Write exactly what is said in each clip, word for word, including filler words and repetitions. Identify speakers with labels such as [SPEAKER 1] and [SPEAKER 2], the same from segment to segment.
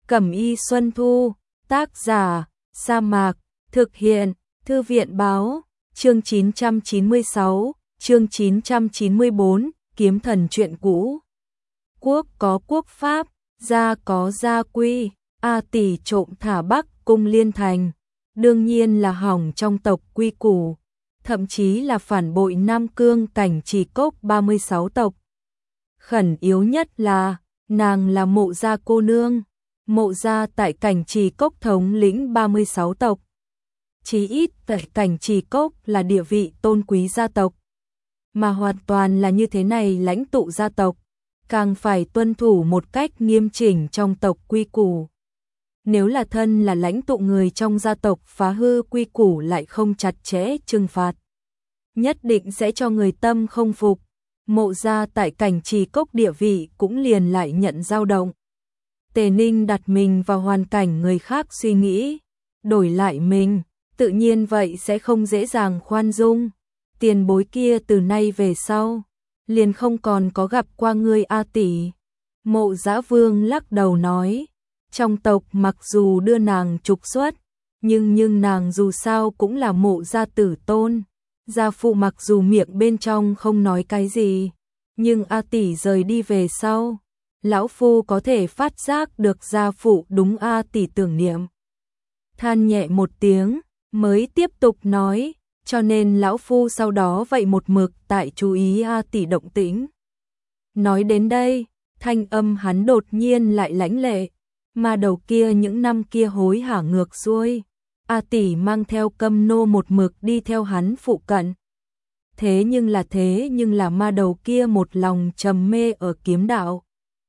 [SPEAKER 1] Cẩm y Xuân Thu, tác giả, Sa Mạc, thực hiện, Thư viện báo, chương chín trăm chín mươi sáu, chương chín trăm chín mươi bốn, kiếm thần truyện cũ. Quốc có quốc pháp, gia có gia quy, A tỷ trộm thả Bắc Cung Liên Thành, đương nhiên là hỏng trong tộc quy củ, thậm chí là phản bội Nam Cương Cảnh Trì Cốc ba mươi sáu tộc. Khẩn yếu nhất là, nàng là Mộ gia cô nương, Mộ gia tại Cảnh Trì Cốc thống lĩnh ba mươi sáu tộc. Chí ít tại Cảnh Trì Cốc là địa vị tôn quý gia tộc, mà hoàn toàn là như thế này lãnh tụ gia tộc, càng phải tuân thủ một cách nghiêm chỉnh trong tộc quy củ. Nếu là thân là lãnh tụ người trong gia tộc phá hư quy củ lại không chặt chẽ trừng phạt, nhất định sẽ cho người tâm không phục. Mộ gia tại Cảnh Trì Cốc địa vị cũng liền lại nhận dao động. Tề Ninh đặt mình vào hoàn cảnh người khác suy nghĩ, đổi lại mình, tự nhiên vậy sẽ không dễ dàng khoan dung. Tiền bối kia từ nay về sau, liền không còn có gặp qua ngươi A tỷ. Mộ Dã Vương lắc đầu nói, trong tộc mặc dù đưa nàng trục xuất, nhưng nhưng nàng dù sao cũng là Mộ gia tử tôn. Gia phụ mặc dù miệng bên trong không nói cái gì, nhưng A tỷ rời đi về sau, lão phu có thể phát giác được gia phụ đúng A tỷ tưởng niệm. Than nhẹ một tiếng, mới tiếp tục nói, cho nên lão phu sau đó vậy một mực tại chú ý A tỷ động tĩnh. Nói đến đây, thanh âm hắn đột nhiên lại lãnh lệ, mà đầu kia những năm kia hối hả ngược xuôi. A tỷ mang theo Câm nô một mực đi theo hắn phụ cận. Thế nhưng là thế nhưng là ma đầu kia một lòng trầm mê ở kiếm đạo.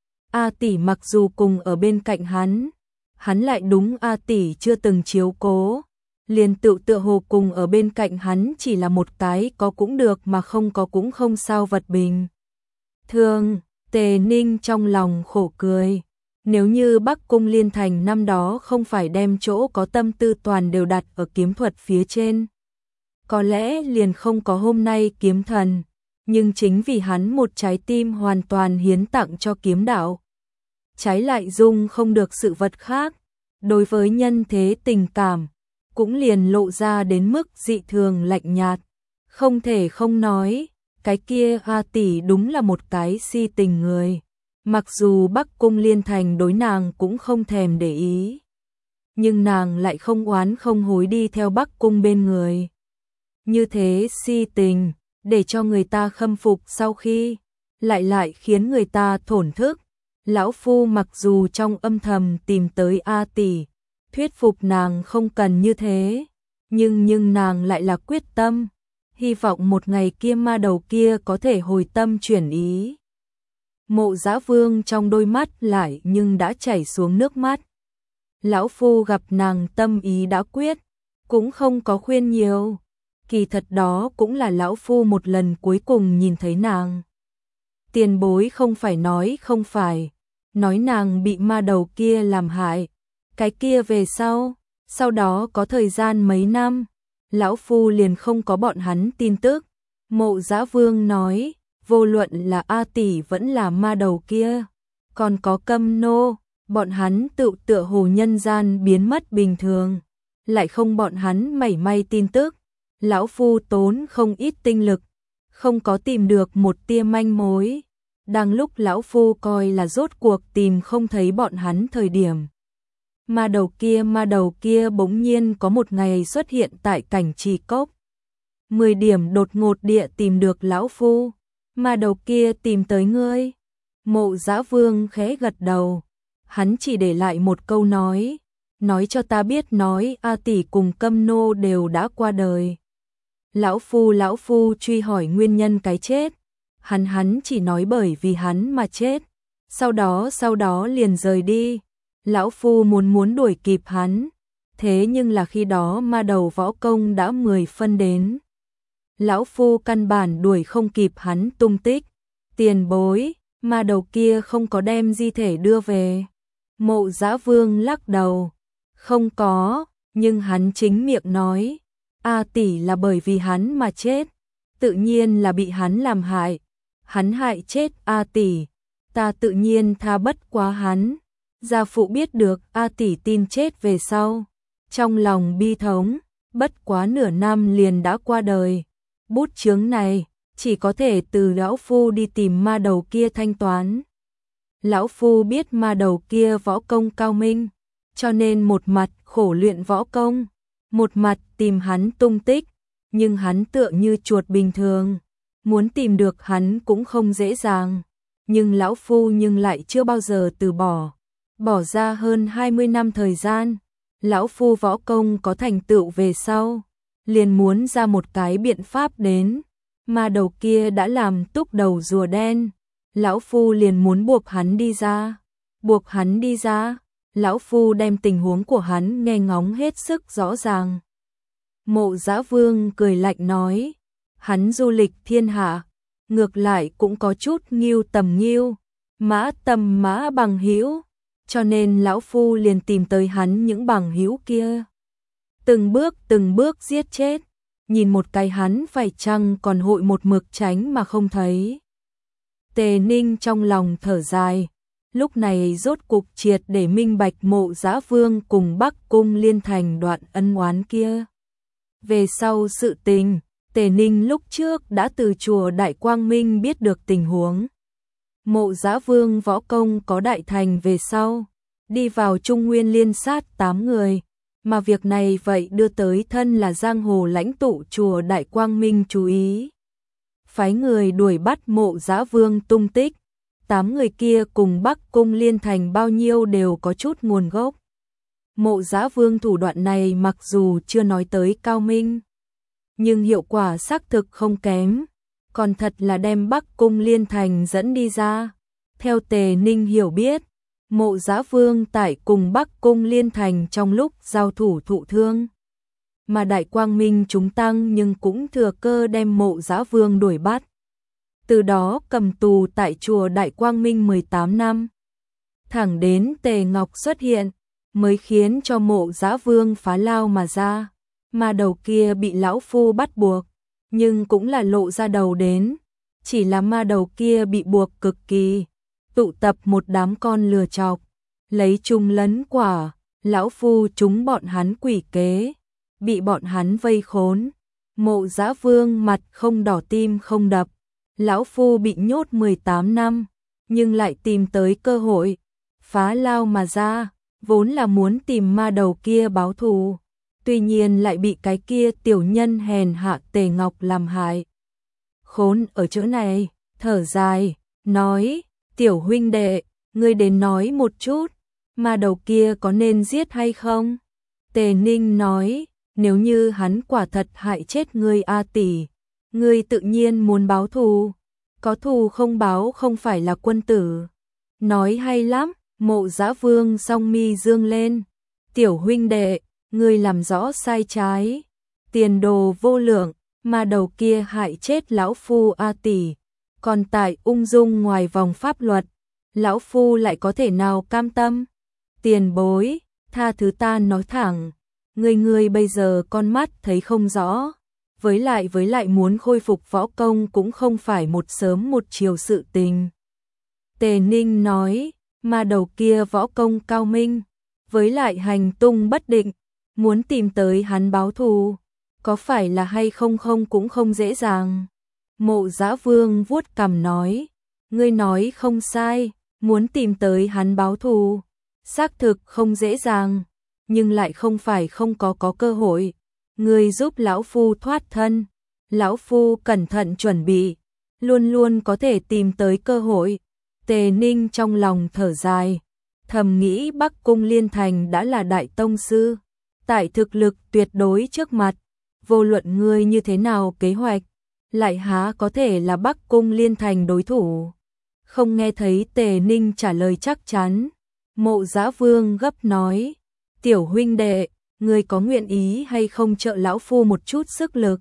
[SPEAKER 1] A tỷ mặc dù cùng ở bên cạnh hắn, hắn lại đúng A tỷ chưa từng chiếu cố, liền tự tựa hồ cùng ở bên cạnh hắn chỉ là một cái có cũng được mà không có cũng không sao vật bình. Thường, Tề Ninh trong lòng khổ cười. Nếu như Bắc Cung Liên Thành năm đó không phải đem chỗ có tâm tư toàn đều đặt ở kiếm thuật phía trên, có lẽ liền không có hôm nay kiếm thần, nhưng chính vì hắn một trái tim hoàn toàn hiến tặng cho kiếm đạo, trái lại dung không được sự vật khác, đối với nhân thế tình cảm, cũng liền lộ ra đến mức dị thường lạnh nhạt. Không thể không nói, cái kia A tỷ đúng là một cái si tình người. Mặc dù Bắc Cung Liên Thành đối nàng cũng không thèm để ý, nhưng nàng lại không oán không hối đi theo Bắc Cung bên người. Như thế si tình, để cho người ta khâm phục sau khi, lại lại khiến người ta thổn thức. Lão phu mặc dù trong âm thầm tìm tới A tỷ, thuyết phục nàng không cần như thế, nhưng nhưng nàng lại là quyết tâm, hy vọng một ngày kia ma đầu kia có thể hồi tâm chuyển ý. Mộ Dã Vương trong đôi mắt lại nhưng đã chảy xuống nước mắt. Lão phu gặp nàng tâm ý đã quyết, cũng không có khuyên nhiều. Kỳ thật đó cũng là lão phu một lần cuối cùng nhìn thấy nàng. Tiền bối không phải nói không phải, nói nàng bị ma đầu kia làm hại. Cái kia về sau, sau đó có thời gian mấy năm, lão phu liền không có bọn hắn tin tức. Mộ Dã Vương nói, vô luận là A tỷ vẫn là ma đầu kia, còn có Câm nô, bọn hắn tự tựa hồ nhân gian biến mất bình thường, lại không bọn hắn mảy may tin tức. Lão phu tốn không ít tinh lực, không có tìm được một tia manh mối. Đang lúc lão phu coi là rốt cuộc tìm không thấy bọn hắn thời điểm, ma đầu kia ma đầu kia bỗng nhiên có một ngày xuất hiện tại Cảnh Trì Cốc. Mười điểm đột ngột địa tìm được lão phu. Ma đầu kia tìm tới ngươi. Mộ Dã Vương khẽ gật đầu, hắn chỉ để lại một câu nói, nói cho ta biết nói A tỷ cùng Câm nô đều đã qua đời. Lão phu lão phu truy hỏi nguyên nhân cái chết, hắn hắn chỉ nói bởi vì hắn mà chết, sau đó sau đó liền rời đi. Lão phu muốn muốn đuổi kịp hắn, thế nhưng là khi đó ma đầu võ công đã mười phân đến. Lão phu căn bản đuổi không kịp hắn tung tích. Tiền bối, ma đầu kia không có đem di thể đưa về. Mộ Dã Vương lắc đầu, không có, nhưng hắn chính miệng nói, A tỷ là bởi vì hắn mà chết, tự nhiên là bị hắn làm hại. Hắn hại chết A tỷ, ta tự nhiên tha bất quá hắn. Gia phụ biết được A tỷ tin chết về sau, trong lòng bi thống, bất quá nửa năm liền đã qua đời. Bút chướng này chỉ có thể từ lão phu đi tìm ma đầu kia thanh toán. Lão phu biết ma đầu kia võ công cao minh, cho nên một mặt khổ luyện võ công, một mặt tìm hắn tung tích, nhưng hắn tựa như chuột bình thường, muốn tìm được hắn cũng không dễ dàng, nhưng lão phu nhưng lại chưa bao giờ từ bỏ, bỏ ra hơn hai mươi năm thời gian, lão phu võ công có thành tựu về sau, liền muốn ra một cái biện pháp đến, ma đầu kia đã làm túc đầu rùa đen, lão phu liền muốn buộc hắn đi ra, buộc hắn đi ra, lão phu đem tình huống của hắn nghe ngóng hết sức rõ ràng. Mộ Dã Vương cười lạnh nói, hắn du lịch thiên hạ, ngược lại cũng có chút nghiêu tầm nghiêu, mã tầm mã bằng hữu, cho nên lão phu liền tìm tới hắn những bằng hữu kia. Từng bước từng bước giết chết, nhìn một cái hắn phải chăng còn hội một mực tránh mà không thấy. Tề Ninh trong lòng thở dài, lúc này rốt cục triệt để minh bạch Mộ Dã Vương cùng Bắc Cung Liên Thành đoạn ân oán kia. Về sau sự tình, Tề Ninh lúc trước đã từ chùa Đại Quang Minh biết được tình huống. Mộ Dã Vương võ công có đại thành về sau, đi vào Trung Nguyên liên sát tám người, mà việc này vậy đưa tới thân là giang hồ lãnh tụ chùa Đại Quang Minh chú ý. Phái người đuổi bắt Mộ Dã Vương tung tích, tám người kia cùng Bắc Cung Liên Thành bao nhiêu đều có chút nguồn gốc. Mộ Dã Vương thủ đoạn này mặc dù chưa nói tới cao minh, nhưng hiệu quả xác thực không kém, còn thật là đem Bắc Cung Liên Thành dẫn đi ra. Theo Tề Ninh hiểu biết, Mộ Dã Vương tại cùng Bắc Cung Liên Thành trong lúc giao thủ thụ thương, mà Đại Quang Minh chúng tăng nhưng cũng thừa cơ đem Mộ Dã Vương đuổi bắt. Từ đó cầm tù tại chùa Đại Quang Minh mười tám năm. Thẳng đến Tề Ngọc xuất hiện, mới khiến cho Mộ Dã Vương phá lao mà ra, mà đầu kia bị lão phu bắt buộc, nhưng cũng là lộ ra đầu đến, chỉ là ma đầu kia bị buộc cực kỳ, tụ tập một đám con lừa chọc, lấy chung lấn quả, lão phu chúng bọn hắn quỷ kế, bị bọn hắn vây khốn. Mộ Dã Vương mặt không đỏ tim không đập, lão phu bị nhốt mười tám năm, nhưng lại tìm tới cơ hội, phá lao mà ra, vốn là muốn tìm ma đầu kia báo thù, tuy nhiên lại bị cái kia tiểu nhân hèn hạ Tề Ngọc làm hại. Khốn ở chỗ này, thở dài, nói, tiểu huynh đệ, ngươi đến nói một chút, ma đầu kia có nên giết hay không? Tề Ninh nói, nếu như hắn quả thật hại chết ngươi A tỷ, ngươi tự nhiên muốn báo thù, có thù không báo không phải là quân tử. Nói hay lắm. Mộ Dã Vương song mi dương lên, tiểu huynh đệ, ngươi làm rõ sai trái, tiền đồ vô lượng, mà đầu kia hại chết lão phu A tỷ, còn tại ung dung ngoài vòng pháp luật, lão phu lại có thể nào cam tâm? Tiền bối, tha thứ ta nói thẳng, người người bây giờ con mắt thấy không rõ, với lại với lại muốn khôi phục võ công cũng không phải một sớm một chiều sự tình. Tề Ninh nói, mà đầu kia võ công cao minh, với lại hành tung bất định, muốn tìm tới hắn báo thù, có phải là hay không không cũng không dễ dàng. Mộ Dã Vương vuốt cằm nói, ngươi nói không sai, muốn tìm tới hắn báo thù, xác thực không dễ dàng, nhưng lại không phải không có có cơ hội. Ngươi giúp lão phu thoát thân, lão phu cẩn thận chuẩn bị, luôn luôn có thể tìm tới cơ hội. Tề Ninh trong lòng thở dài, thầm nghĩ Bắc Cung Liên Thành đã là đại tông sư, tại thực lực tuyệt đối trước mặt, vô luận ngươi như thế nào kế hoạch, lại há có thể là Bắc Cung Liên Thành đối thủ. Không nghe thấy Tề Ninh trả lời chắc chắn, Mộ Dã Vương gấp nói, tiểu huynh đệ, ngươi có nguyện ý hay không trợ lão phu một chút sức lực?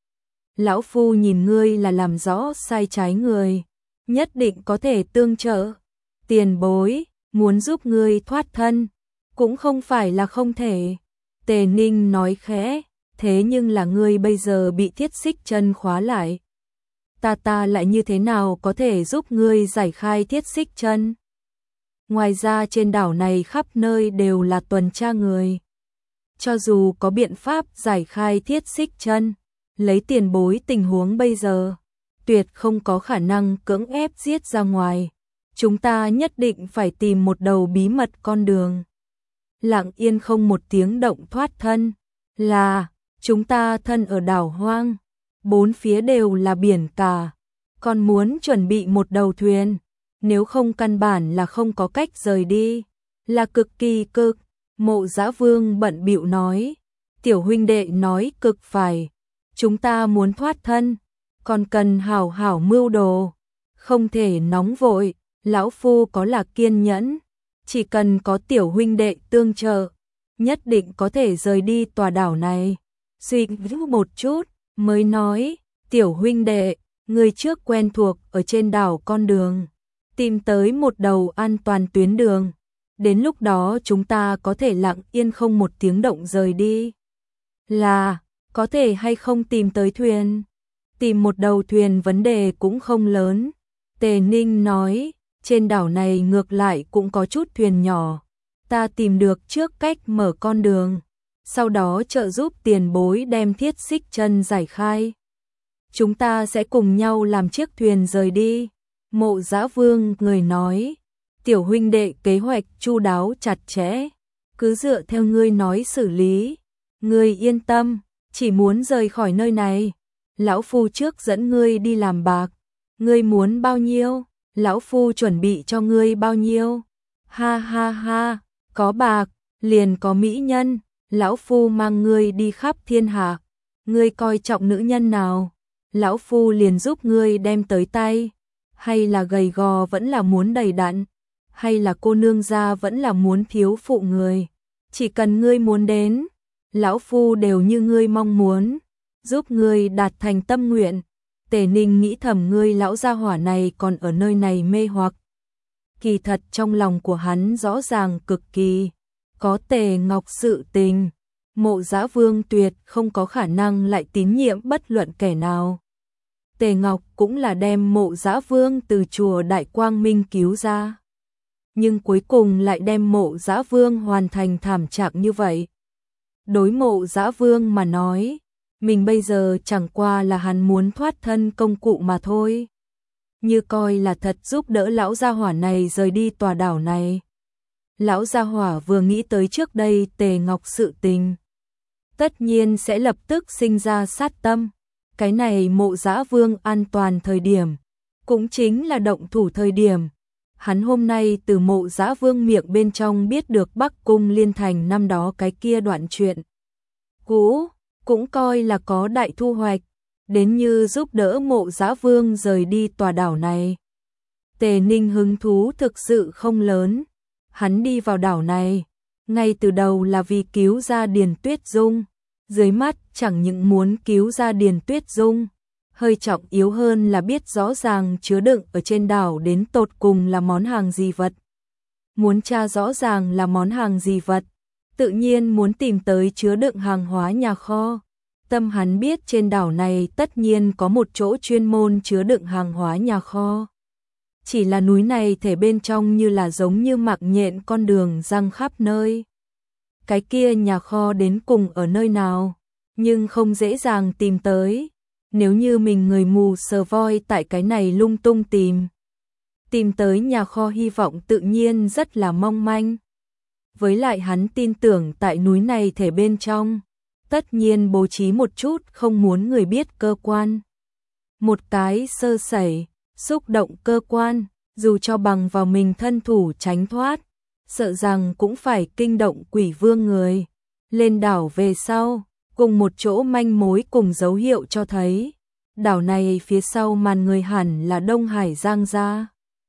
[SPEAKER 1] Lão phu nhìn ngươi là làm rõ sai trái người, nhất định có thể tương trợ. Tiền bối, muốn giúp ngươi thoát thân, cũng không phải là không thể. Tề Ninh nói khẽ, thế nhưng là ngươi bây giờ bị thiết xích chân khóa lại. Ta ta lại như thế nào có thể giúp ngươi giải khai thiết xích chân? Ngoài ra trên đảo này khắp nơi đều là tuần tra người. Cho dù có biện pháp giải khai thiết xích chân, lấy tiền bối tình huống bây giờ, tuyệt không có khả năng cưỡng ép giết ra ngoài. Chúng ta nhất định phải tìm một đầu bí mật con đường. Lặng yên không một tiếng động thoát thân, là chúng ta thân ở đảo hoang, bốn phía đều là biển cả, còn muốn chuẩn bị một đầu thuyền, nếu không căn bản là không có cách rời đi, là cực kỳ cực. Mộ Dã Vương bận bịu nói, tiểu huynh đệ nói cực phải, chúng ta muốn thoát thân, còn cần hảo hảo mưu đồ, không thể nóng vội, lão phu có là kiên nhẫn, chỉ cần có tiểu huynh đệ tương trợ, nhất định có thể rời đi tòa đảo này. Suy nghĩ một chút, mới nói, tiểu huynh đệ, người trước quen thuộc ở trên đảo con đường, tìm tới một đầu an toàn tuyến đường. Đến lúc đó chúng ta có thể lặng yên không một tiếng động rời đi. Là, có thể hay không tìm tới thuyền? Tìm một đầu thuyền vấn đề cũng không lớn. Tề Ninh nói, trên đảo này ngược lại cũng có chút thuyền nhỏ. Ta tìm được trước cách mở con đường. Sau đó trợ giúp tiền bối đem thiết xích chân giải khai. Chúng ta sẽ cùng nhau làm chiếc thuyền rời đi. Mộ Dã Vương người nói, tiểu huynh đệ kế hoạch chu đáo chặt chẽ, cứ dựa theo ngươi nói xử lý. Ngươi yên tâm, chỉ muốn rời khỏi nơi này, lão phu trước dẫn ngươi đi làm bạc. Ngươi muốn bao nhiêu, lão phu chuẩn bị cho ngươi bao nhiêu. Ha ha ha, có bạc, liền có mỹ nhân, lão phu mang ngươi đi khắp thiên hạ. Ngươi coi trọng nữ nhân nào, lão phu liền giúp ngươi đem tới tay. Hay là gầy gò vẫn là muốn đầy đặn, hay là cô nương gia vẫn là muốn thiếu phụ người, chỉ cần ngươi muốn đến, lão phu đều như ngươi mong muốn, giúp ngươi đạt thành tâm nguyện. Tề Ninh nghĩ thầm ngươi lão gia hỏa này còn ở nơi này mê hoặc. Kỳ thật trong lòng của hắn rõ ràng cực kỳ, có Tề Ngọc sự tình, Mộ Dã Vương tuyệt không có khả năng lại tín nhiệm bất luận kẻ nào. Tề Ngọc cũng là đem Mộ Dã Vương từ chùa Đại Quang Minh cứu ra, nhưng cuối cùng lại đem Mộ Dã Vương hoàn thành thảm trạng như vậy. Đối Mộ Dã Vương mà nói, mình bây giờ chẳng qua là hắn muốn thoát thân công cụ mà thôi, như coi là thật giúp đỡ lão gia hỏa này rời đi tòa đảo này. Lão gia hỏa vừa nghĩ tới trước đây Tề Ngọc sự tình, tất nhiên sẽ lập tức sinh ra sát tâm. Cái này Mộ Dã Vương an toàn thời điểm, cũng chính là động thủ thời điểm. Hắn hôm nay từ Mộ Dã Vương miệng bên trong biết được Bắc Cung Liên Thành năm đó cái kia đoạn chuyện cũ, cũng coi là có đại thu hoạch, đến như giúp đỡ Mộ Dã Vương rời đi tòa đảo này. Tề Ninh hứng thú thực sự không lớn, hắn đi vào đảo này, ngay từ đầu là vì cứu ra Điền Tuyết Dung. Dưới mắt chẳng những muốn cứu ra Điền Tuyết Dung, hơi trọng yếu hơn là biết rõ ràng chứa đựng ở trên đảo đến tột cùng là món hàng gì vật. Muốn tra rõ ràng là món hàng gì vật, tự nhiên muốn tìm tới chứa đựng hàng hóa nhà kho. Tâm hắn biết trên đảo này tất nhiên có một chỗ chuyên môn chứa đựng hàng hóa nhà kho. Chỉ là núi này thể bên trong như là giống như mạc nhện con đường răng khắp nơi. Cái kia nhà kho đến cùng ở nơi nào, nhưng không dễ dàng tìm tới. Nếu như mình người mù sờ voi tại cái này lung tung tìm, tìm tới nhà kho hy vọng tự nhiên rất là mong manh. Với lại hắn tin tưởng tại núi này thể bên trong, tất nhiên bố trí một chút không muốn người biết cơ quan. Một cái sơ sẩy, xúc động cơ quan, dù cho bằng vào mình thân thủ tránh thoát, sợ rằng cũng phải kinh động Quỷ Vương người. Lên đảo về sau, cùng một chỗ manh mối cùng dấu hiệu cho thấy, đảo này phía sau màn người hẳn là Đông Hải Giang gia.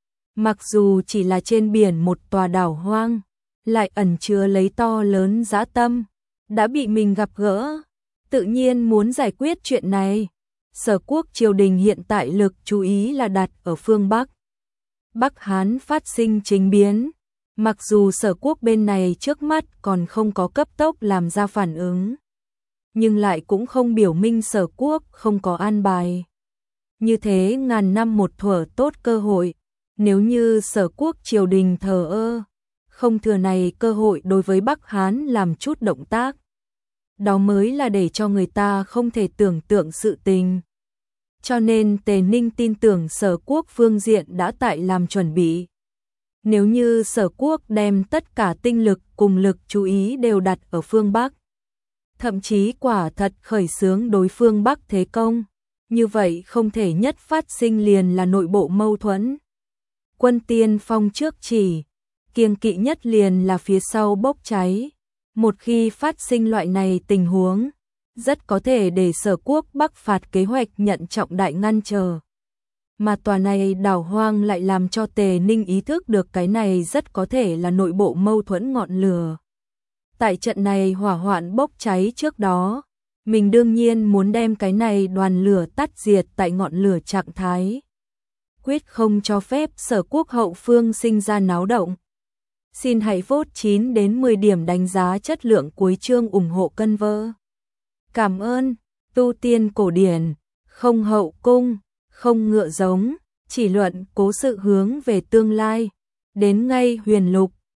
[SPEAKER 1] Mặc dù chỉ là trên biển một tòa đảo hoang, lại ẩn chứa lấy to lớn dã tâm, đã bị mình gặp gỡ, tự nhiên muốn giải quyết chuyện này. Sở Quốc triều đình hiện tại lực chú ý là đặt ở phương Bắc. Bắc Hán phát sinh chính biến, mặc dù Sở Quốc bên này trước mắt còn không có cấp tốc làm ra phản ứng, nhưng lại cũng không biểu minh Sở Quốc không có an bài. Như thế ngàn năm một thuở tốt cơ hội, Nếu như Sở Quốc triều đình thờ ơ, không thừa này cơ hội đối với Bắc Hán làm chút động tác. Đó mới là để cho người ta không thể tưởng tượng sự tình. Cho nên Tề Ninh tin tưởng Sở Quốc phương diện đã tại làm chuẩn bị. Nếu như Sở Quốc đem tất cả tinh lực cùng lực chú ý đều đặt ở phương Bắc, thậm chí quả thật khởi xướng đối phương Bắc thế công, như vậy không thể nhất phát sinh liền là nội bộ mâu thuẫn. Quân tiên phong trước chỉ, kiêng kỵ nhất liền là phía sau bốc cháy. Một khi phát sinh loại này tình huống, rất có thể để Sở Quốc Bắc phạt kế hoạch nhận trọng đại ngăn trở. Mà tòa này đảo hoang lại làm cho Tề Ninh ý thức được cái này rất có thể là nội bộ mâu thuẫn ngọn lửa. Tại trận này hỏa hoạn bốc cháy trước đó, mình đương nhiên muốn đem cái này đoàn lửa tắt diệt tại ngọn lửa trạng thái. Quyết không cho phép Sở Quốc hậu phương sinh ra náo động. Xin hãy vote chín đến mười điểm đánh giá chất lượng cuối chương ủng hộ cân vơ. Cảm ơn, tu tiên cổ điển, không hậu cung, không ngựa giống, chỉ luận cố sự hướng về tương lai. Đến ngay huyền lục,